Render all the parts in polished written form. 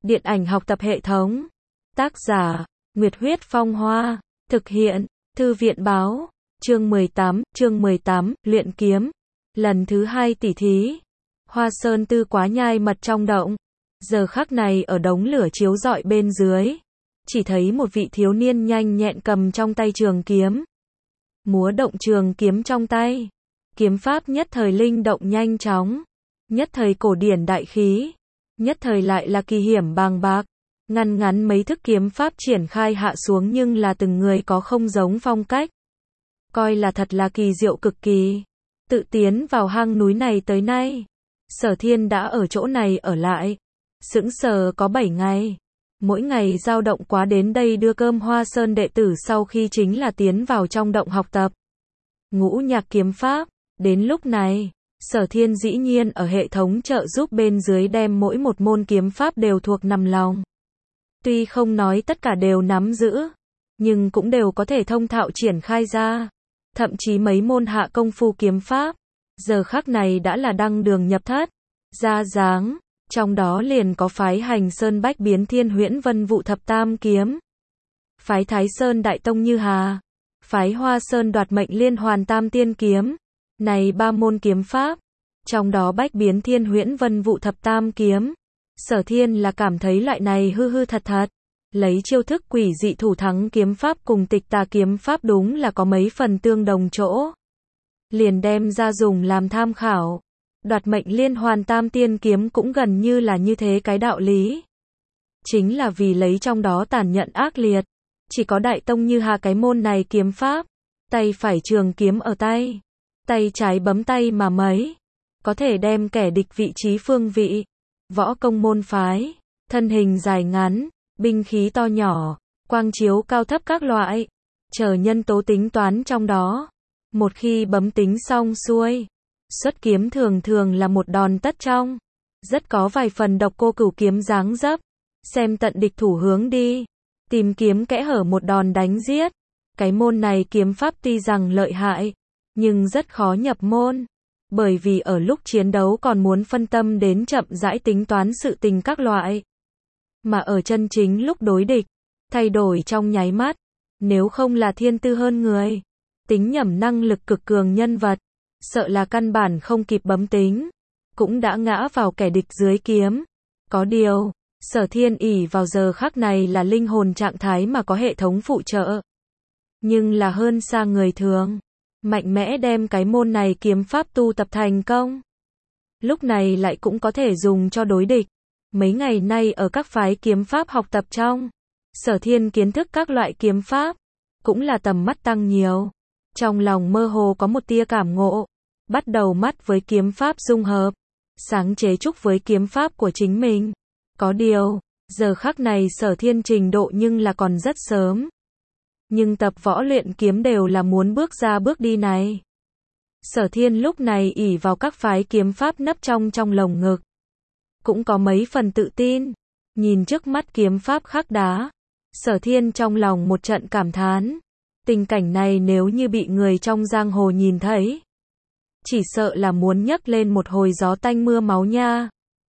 Điện ảnh học tập hệ thống. Tác giả, Nguyệt Huyết Phong Hoa. Thực hiện, Thư viện Báo. Chương 18, luyện kiếm. Lần thứ 2 tỉ thí. Hoa Sơn Tư quá nhai mật trong động. Giờ khắc này ở đống lửa chiếu rọi bên dưới. Chỉ thấy một vị thiếu niên nhanh nhẹn cầm trong tay trường kiếm. Múa động trường kiếm trong tay. Kiếm pháp nhất thời linh động nhanh chóng. Nhất thời cổ điển đại khí. Nhất thời lại là kỳ hiểm bàng bạc. Ngăn ngắn mấy thức kiếm pháp triển khai hạ xuống nhưng là từng người có không giống phong cách. Coi là thật là kỳ diệu cực kỳ. Tự tiến vào hang núi này tới nay. Sở Thiên đã ở chỗ này ở lại. Sững sờ có 7 ngày. Mỗi ngày dao động quá đến đây đưa cơm Hoa Sơn đệ tử sau khi chính là tiến vào trong động học tập. Ngũ nhạc kiếm pháp. Đến lúc này, Sở Thiên dĩ nhiên ở hệ thống trợ giúp bên dưới đem mỗi một môn kiếm pháp đều thuộc nằm lòng. Tuy không nói tất cả đều nắm giữ, nhưng cũng đều có thể thông thạo triển khai ra. Thậm chí mấy môn hạ công phu kiếm pháp, giờ khắc này đã là đăng đường nhập thất, ra dáng. Trong đó liền có phái Hành Sơn Bách Biến Thiên Huyễn Vân Vụ Thập Tam Kiếm, phái Thái Sơn Đại Tông Như Hà, phái Hoa Sơn Đoạt Mệnh Liên Hoàn Tam Tiên Kiếm. Này 3 môn kiếm pháp, trong đó Bách Biến Thiên Huyễn Vân Vụ Thập Tam Kiếm, Sở Thiên là cảm thấy loại này hư hư thật thật, lấy chiêu thức quỷ dị thủ thắng kiếm pháp cùng Tịch Tà kiếm pháp đúng là có mấy phần tương đồng chỗ. Liền đem ra dùng làm tham khảo. Đoạt Mệnh Liên Hoàn Tam Tiên Kiếm cũng gần như là như thế cái đạo lý. Chính là vì lấy trong đó tàn nhẫn ác liệt. Chỉ có Đại Tông Như Hà cái môn này kiếm pháp. Tay phải trường kiếm ở tay. Tay trái bấm tay mà mấy. Có thể đem kẻ địch vị trí phương vị. Võ công môn phái. Thân hình dài ngắn. Binh khí to nhỏ. Quang chiếu cao thấp các loại. Chờ nhân tố tính toán trong đó. Một khi bấm tính xong xuôi. Xuất kiếm thường thường là một đòn tất trong. Rất có vài phần độc cô cửu kiếm dáng dấp. Xem tận địch thủ hướng đi. Tìm kiếm kẽ hở một đòn đánh giết. Cái môn này kiếm pháp tuy rằng lợi hại, nhưng rất khó nhập môn. Bởi vì ở lúc chiến đấu còn muốn phân tâm đến chậm rãi tính toán sự tình các loại. Mà ở chân chính lúc đối địch, thay đổi trong nháy mắt. Nếu không là thiên tư hơn người, tính nhẩm năng lực cực cường nhân vật, sợ là căn bản không kịp bấm tính, cũng đã ngã vào kẻ địch dưới kiếm. Có điều, Sở Thiên ỷ vào giờ khắc này là linh hồn trạng thái mà có hệ thống phụ trợ. Nhưng là hơn xa người thường. Mạnh mẽ đem cái môn này kiếm pháp tu tập thành công. Lúc này lại cũng có thể dùng cho đối địch. Mấy ngày nay ở các phái kiếm pháp học tập trong, Sở Thiên kiến thức các loại kiếm pháp, cũng là tầm mắt tăng nhiều. Trong lòng mơ hồ có một tia cảm ngộ. Bắt đầu mắt với kiếm pháp dung hợp. Sáng chế trúc với kiếm pháp của chính mình. Có điều, giờ khắc này Sở Thiên trình độ nhưng là còn rất sớm. Nhưng tập võ luyện kiếm đều là muốn bước ra bước đi này. Sở Thiên lúc này ỷ vào các phái kiếm pháp nấp trong lồng ngực. Cũng có mấy phần tự tin. Nhìn trước mắt kiếm pháp khắc đá. Sở Thiên trong lòng một trận cảm thán. Tình cảnh này nếu như bị người trong giang hồ nhìn thấy, chỉ sợ là muốn nhấc lên một hồi gió tanh mưa máu nha.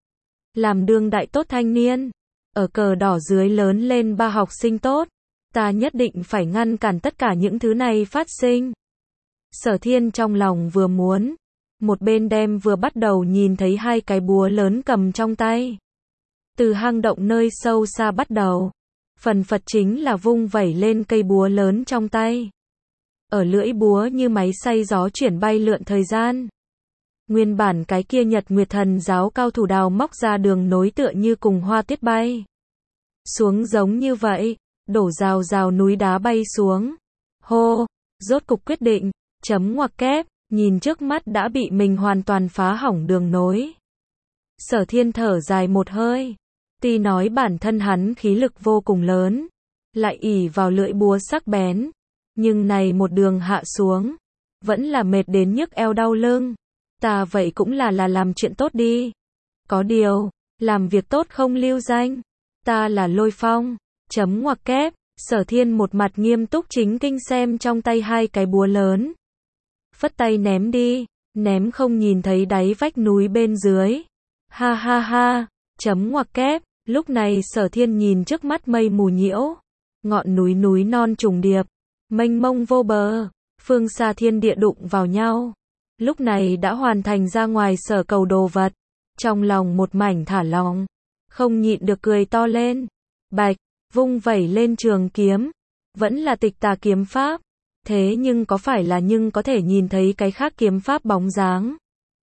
Làm đương đại tốt thanh niên, ở cờ đỏ dưới lớn lên 3 học sinh tốt, ta nhất định phải ngăn cản tất cả những thứ này phát sinh. Sở Thiên trong lòng vừa muốn, một bên đem vừa bắt đầu nhìn thấy 2 cái búa lớn cầm trong tay. Từ hang động nơi sâu xa bắt đầu, phần phật chính là vung vẩy lên cây búa lớn trong tay. Ở lưỡi búa như máy xay gió chuyển bay lượn thời gian. Nguyên bản cái kia Nhật Nguyệt Thần giáo cao thủ đào móc ra đường nối tựa như cùng hoa tuyết bay xuống giống như vậy, đổ rào rào núi đá bay xuống. Hô, rốt cục quyết định, chấm ngoặc kép, nhìn trước mắt đã bị mình hoàn toàn phá hỏng đường nối. Sở Thiên thở dài một hơi. Tuy nói bản thân hắn khí lực vô cùng lớn, lại ỷ vào lưỡi búa sắc bén, nhưng này một đường hạ xuống, vẫn là mệt đến nhức eo đau lưng. Ta vậy cũng là làm chuyện tốt đi. Có điều, làm việc tốt không lưu danh. Ta là Lôi Phong, chấm ngoặc kép. Sở Thiên một mặt nghiêm túc chính kinh xem trong tay 2 cái búa lớn. Phất tay ném đi, ném không nhìn thấy đáy vách núi bên dưới. Ha ha ha, chấm ngoặc kép. Lúc này Sở Thiên nhìn trước mắt mây mù nhiễu, ngọn núi núi non trùng điệp, mênh mông vô bờ, phương xa thiên địa đụng vào nhau. Lúc này đã hoàn thành ra ngoài sở cầu đồ vật, trong lòng một mảnh thả lỏng, không nhịn được cười to lên. Bạch, vung vẩy lên trường kiếm, vẫn là Tịch Tà kiếm pháp, thế nhưng có thể nhìn thấy cái khác kiếm pháp bóng dáng.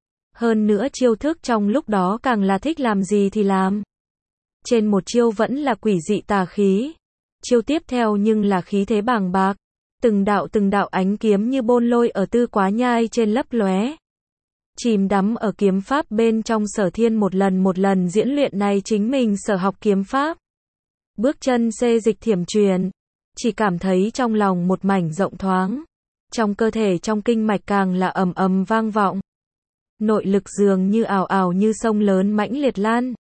Hơn nữa chiêu thức trong lúc đó càng là thích làm gì thì làm. Trên một chiêu vẫn là quỷ dị tà khí, chiêu tiếp theo nhưng là khí thế bàng bạc, từng đạo ánh kiếm như bôn lôi ở Tư Quá Nhai trên lấp lóe. Chìm đắm ở kiếm pháp bên trong, Sở Thiên một lần diễn luyện này chính mình sở học kiếm pháp. Bước chân xê dịch thiểm truyền, chỉ cảm thấy trong lòng một mảnh rộng thoáng, trong cơ thể trong kinh mạch càng là ầm ầm vang vọng. Nội lực dường như ào ào như sông lớn mãnh liệt lan.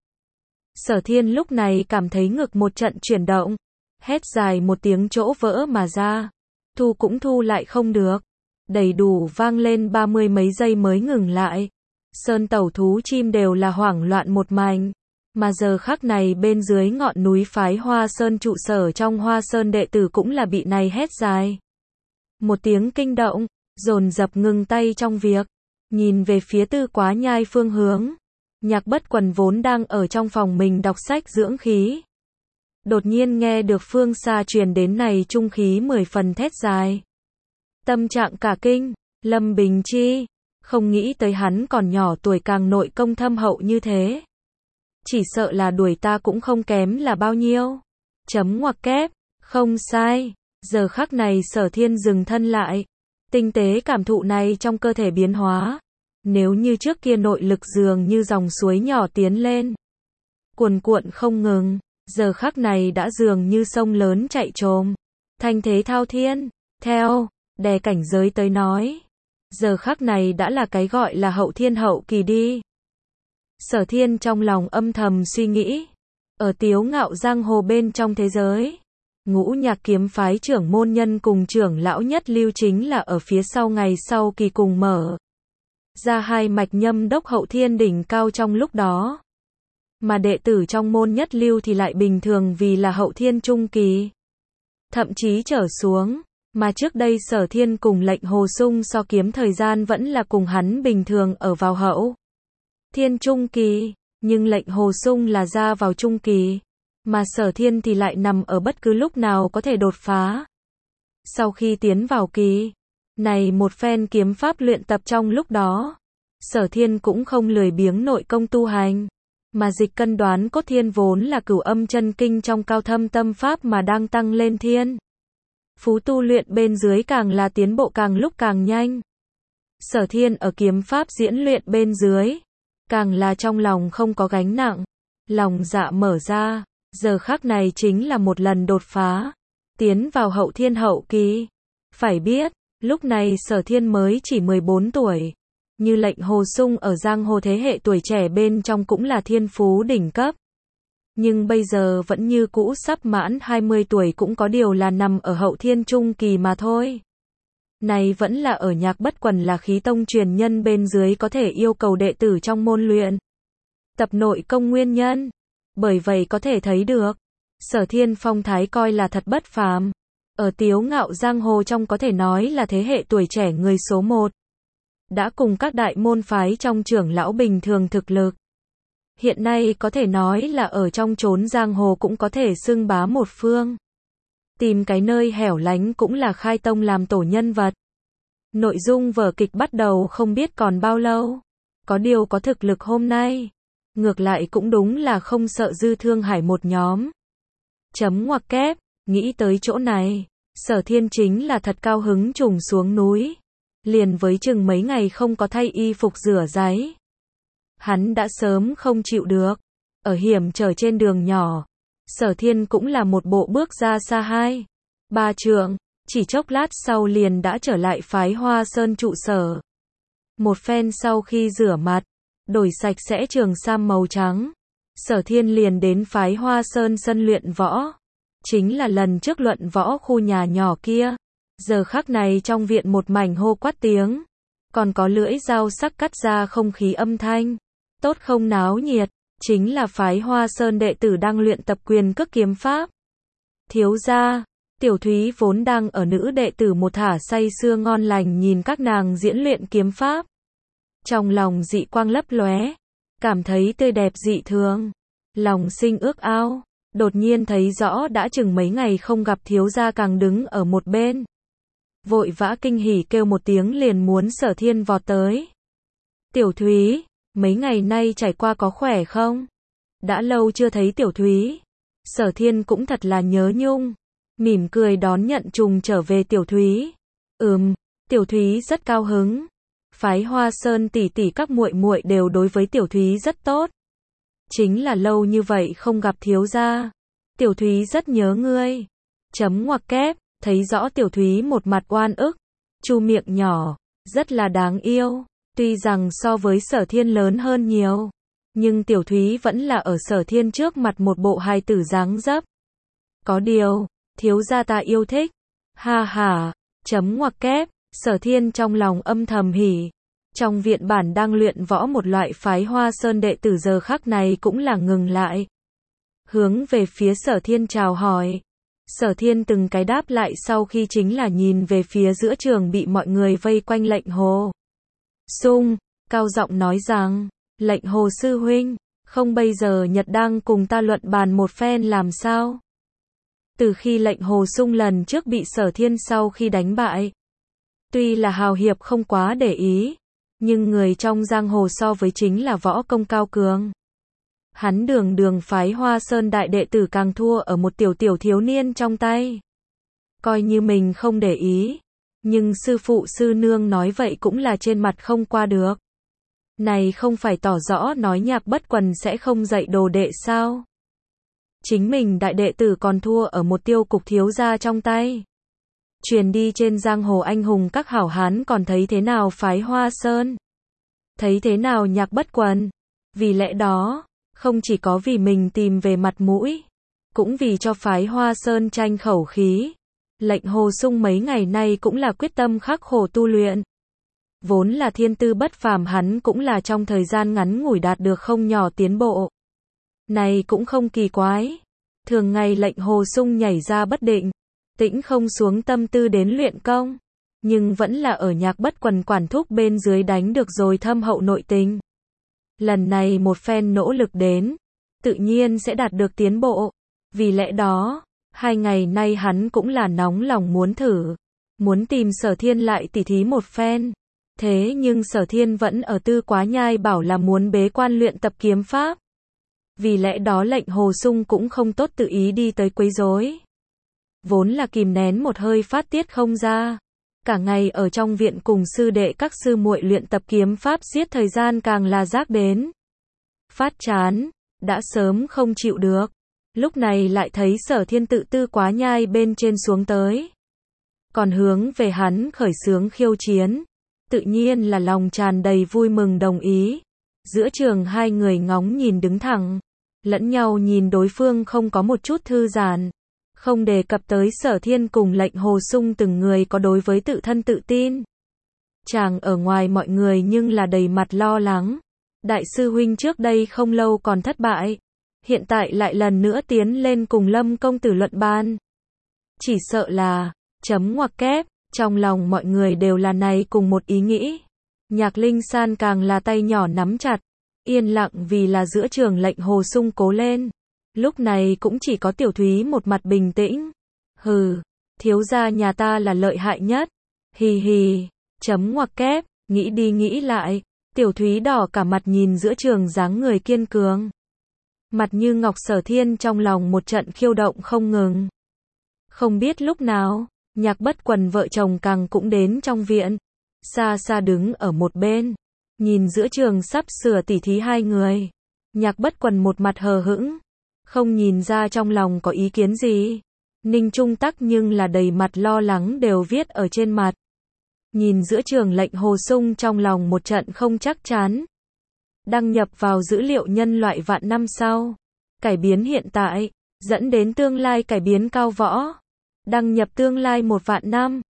Sở Thiên lúc này cảm thấy ngực một trận chuyển động, hét dài một tiếng chỗ vỡ mà ra, thu cũng thu lại không được, đầy đủ vang lên 30 mấy giây mới ngừng lại. Sơn tẩu thú chim đều là hoảng loạn một mảnh, mà giờ khắc này bên dưới ngọn núi phái Hoa Sơn trụ sở trong Hoa Sơn đệ tử cũng là bị này hét dài. Một tiếng kinh động, dồn dập ngừng tay trong việc, nhìn về phía Tư Quá Nhai phương hướng. Nhạc Bất Quần vốn đang ở trong phòng mình đọc sách dưỡng khí, đột nhiên nghe được phương xa truyền đến này trung khí 10 phần thét dài. Tâm trạng cả kinh, Lâm Bình Chi, không nghĩ tới hắn còn nhỏ tuổi càng nội công thâm hậu như thế. Chỉ sợ là đuổi ta cũng không kém là bao nhiêu. Chấm ngoặc kép, không sai. Giờ khắc này Sở Thiên dừng thân lại, tinh tế cảm thụ này trong cơ thể biến hóa. Nếu như trước kia nội lực dường như dòng suối nhỏ tiến lên, cuồn cuộn không ngừng, giờ khắc này đã dường như sông lớn chạy trồm, thanh thế thao thiên. Theo đè cảnh giới tới nói, giờ khắc này đã là cái gọi là hậu thiên hậu kỳ đi. Sở Thiên trong lòng âm thầm suy nghĩ, ở Tiếu Ngạo giang hồ bên trong thế giới, Ngũ Nhạc kiếm phái trưởng môn nhân cùng trưởng lão nhất lưu chính là ở phía sau ngày sau kỳ cùng mở ra hai mạch nhâm đốc hậu thiên đỉnh cao trong lúc đó. Mà đệ tử trong môn nhất lưu thì lại bình thường vì là hậu thiên trung kỳ, thậm chí trở xuống. Mà trước đây Sở Thiên cùng Lệnh Hồ Sung so kiếm thời gian vẫn là cùng hắn bình thường ở vào hậu thiên trung kỳ, nhưng Lệnh Hồ Sung là ra vào trung kỳ, mà Sở Thiên thì lại nằm ở bất cứ lúc nào có thể đột phá. Sau khi tiến vào kỳ này một phen kiếm pháp luyện tập trong lúc đó, Sở Thiên cũng không lười biếng nội công tu hành, mà dịch cân đoán cốt thiên vốn là cửu âm chân kinh trong cao thâm tâm pháp mà đang tăng lên thiên phú tu luyện bên dưới càng là tiến bộ càng lúc càng nhanh. Sở Thiên ở kiếm pháp diễn luyện bên dưới, càng là trong lòng không có gánh nặng, lòng dạ mở ra, giờ khắc này chính là một lần đột phá, tiến vào hậu thiên hậu kỳ. Phải biết, lúc này Sở Thiên mới chỉ 14 tuổi, như Lệnh Hồ Sung ở giang hồ thế hệ tuổi trẻ bên trong cũng là thiên phú đỉnh cấp. Nhưng bây giờ vẫn như cũ sắp mãn 20 tuổi cũng có điều là nằm ở hậu thiên trung kỳ mà thôi. Này vẫn là ở Nhạc Bất Quần là khí tông truyền nhân bên dưới có thể yêu cầu đệ tử trong môn luyện tập nội công nguyên nhân. Bởi vậy có thể thấy được, Sở Thiên phong thái coi là thật bất phàm. Ở Tiếu Ngạo giang hồ trong có thể nói là thế hệ tuổi trẻ người số 1. Đã cùng các đại môn phái trong trưởng lão bình thường thực lực. Hiện nay có thể nói là ở trong chốn giang hồ cũng có thể xưng bá một phương. Tìm cái nơi hẻo lánh cũng là khai tông làm tổ nhân vật. Nội dung vở kịch bắt đầu không biết còn bao lâu. Có điều có thực lực hôm nay. Ngược lại cũng đúng là không sợ Dư Thương Hải một nhóm. Chấm ngoặc kép, nghĩ tới chỗ này, Sở Thiên chính là thật cao hứng trùng xuống núi. Liền với chừng mấy ngày không có thay y phục rửa ráy. Hắn đã sớm không chịu được. Ở hiểm trở trên đường nhỏ, Sở Thiên cũng là một bộ bước ra xa 2-3 trượng, chỉ chốc lát sau liền đã trở lại phái Hoa Sơn trụ sở. Một phen sau khi rửa mặt, đổi sạch sẽ trường sam màu trắng, Sở Thiên liền đến phái Hoa Sơn sân luyện võ. Chính là lần trước luận võ khu nhà nhỏ kia. Giờ khắc này trong viện một mảnh hô quát tiếng, còn có lưỡi dao sắc cắt ra không khí âm thanh. Tốt không náo nhiệt, chính là phái Hoa Sơn đệ tử đang luyện tập quyền cước kiếm pháp. Thiếu gia, Tiểu Thúy vốn đang ở nữ đệ tử một thả say sưa ngon lành nhìn các nàng diễn luyện kiếm pháp. Trong lòng dị quang lấp lóe, cảm thấy tươi đẹp dị thường, lòng sinh ước ao, đột nhiên thấy rõ đã chừng mấy ngày không gặp thiếu gia càng đứng ở một bên. Vội vã kinh hỉ kêu một tiếng liền muốn Sở Thiên vọt tới. Tiểu Thúy, mấy ngày nay trải qua có khỏe không? Đã lâu chưa thấy Tiểu Thúy. Sở Thiên cũng thật là nhớ nhung, mỉm cười đón nhận trùng trở về Tiểu Thúy. Tiểu Thúy rất cao hứng. Phái Hoa Sơn tỷ tỷ các muội muội đều đối với Tiểu Thúy rất tốt. Chính là lâu như vậy không gặp thiếu gia. Tiểu Thúy rất nhớ ngươi. Chấm ngoặc kép, thấy rõ Tiểu Thúy một mặt oan ức, chu miệng nhỏ, rất là đáng yêu. Tuy rằng so với Sở Thiên lớn hơn nhiều, nhưng Tiểu Thúy vẫn là ở Sở Thiên trước mặt một bộ hài tử dáng dấp. Có điều, thiếu gia ta yêu thích. Ha ha, chấm ngoặc kép, Sở Thiên trong lòng âm thầm hỉ. Trong viện bản đang luyện võ một loại phái Hoa Sơn đệ tử giờ khắc này cũng là ngừng lại. Hướng về phía Sở Thiên chào hỏi. Sở Thiên từng cái đáp lại sau khi chính là nhìn về phía giữa trường bị mọi người vây quanh Lệnh Hồ Sung, cao giọng nói rằng, Lệnh Hồ sư huynh, không bây giờ Nhật đang cùng ta luận bàn một phen làm sao? Từ khi Lệnh Hồ Sung lần trước bị Sở Thiên sau khi đánh bại, tuy là hào hiệp không quá để ý, nhưng người trong giang hồ so với chính là võ công cao cường. Hắn đường phái Hoa Sơn đại đệ tử càng thua ở một tiểu thiếu niên trong tay. Coi như mình không để ý, nhưng sư phụ sư nương nói vậy cũng là trên mặt không qua được. Này không phải tỏ rõ nói Nhạc Bất Quần sẽ không dạy đồ đệ sao? Chính mình đại đệ tử còn thua ở một tiêu cục thiếu gia trong tay. Truyền đi trên giang hồ anh hùng các hảo hán còn thấy thế nào phái Hoa Sơn? Thấy thế nào Nhạc Bất Quần? Vì lẽ đó, không chỉ có vì mình tìm về mặt mũi, cũng vì cho phái Hoa Sơn tranh khẩu khí. Lệnh Hồ Sung mấy ngày nay cũng là quyết tâm khắc khổ tu luyện. Vốn là thiên tư bất phàm hắn cũng là trong thời gian ngắn ngủi đạt được không nhỏ tiến bộ. Này cũng không kỳ quái. Thường ngày Lệnh Hồ Sung nhảy ra bất định, tĩnh không xuống tâm tư đến luyện công, nhưng vẫn là ở Nhạc Bất Quần quản thúc bên dưới đánh được rồi thâm hậu nội tình. Lần này một phen nỗ lực đến, tự nhiên sẽ đạt được tiến bộ. Vì lẽ đó, 2 ngày nay hắn cũng là nóng lòng muốn thử, muốn tìm Sở Thiên lại tỉ thí một phen. Thế nhưng Sở Thiên vẫn ở Tư Quá Nhai bảo là muốn bế quan luyện tập kiếm pháp. Vì lẽ đó Lệnh Hồ Sung cũng không tốt tự ý đi tới quấy rối. Vốn là kìm nén một hơi phát tiết không ra. Cả ngày ở trong viện cùng sư đệ các sư muội luyện tập kiếm pháp giết thời gian càng là giác đến phát chán, đã sớm không chịu được. Lúc này lại thấy Sở Thiên tự Tư Quá Nhai bên trên xuống tới, còn hướng về hắn khởi xướng khiêu chiến, tự nhiên là lòng tràn đầy vui mừng đồng ý. Giữa trường hai người ngóng nhìn đứng thẳng, lẫn nhau nhìn đối phương không có một chút thư giãn. Không đề cập tới Sở Thiên cùng Lệnh Hồ Sung từng người có đối với tự thân tự tin. Chàng ở ngoài mọi người nhưng là đầy mặt lo lắng. Đại sư huynh trước đây không lâu còn thất bại, hiện tại lại lần nữa tiến lên cùng Lâm công tử luận bàn. Chỉ sợ là, chấm ngoặc kép, trong lòng mọi người đều là này cùng một ý nghĩ. Nhạc Linh San càng là tay nhỏ nắm chặt, yên lặng vì là giữa trường Lệnh Hồ Sung cố lên. Lúc này cũng chỉ có Tiểu Thúy một mặt bình tĩnh. Hừ, thiếu gia nhà ta là lợi hại nhất. Hì hì, chấm ngoặc kép, nghĩ đi nghĩ lại. Tiểu Thúy đỏ cả mặt nhìn giữa trường dáng người kiên cường. Mặt như ngọc Sở Thiên trong lòng một trận khiêu động không ngừng. Không biết lúc nào, Nhạc Bất Quần vợ chồng càng cũng đến trong viện. Xa xa đứng ở một bên, nhìn giữa trường sắp sửa tỉ thí hai người. Nhạc Bất Quần một mặt hờ hững, không nhìn ra trong lòng có ý kiến gì. Ninh Trung Tắc nhưng là đầy mặt lo lắng đều viết ở trên mặt. Nhìn giữa trường Lệnh Hồ Sung trong lòng một trận không chắc chắn. Đăng nhập vào dữ liệu nhân loại vạn năm sau. Cải biến hiện tại, dẫn đến tương lai cải biến cao võ. Đăng nhập tương lai 1 vạn năm.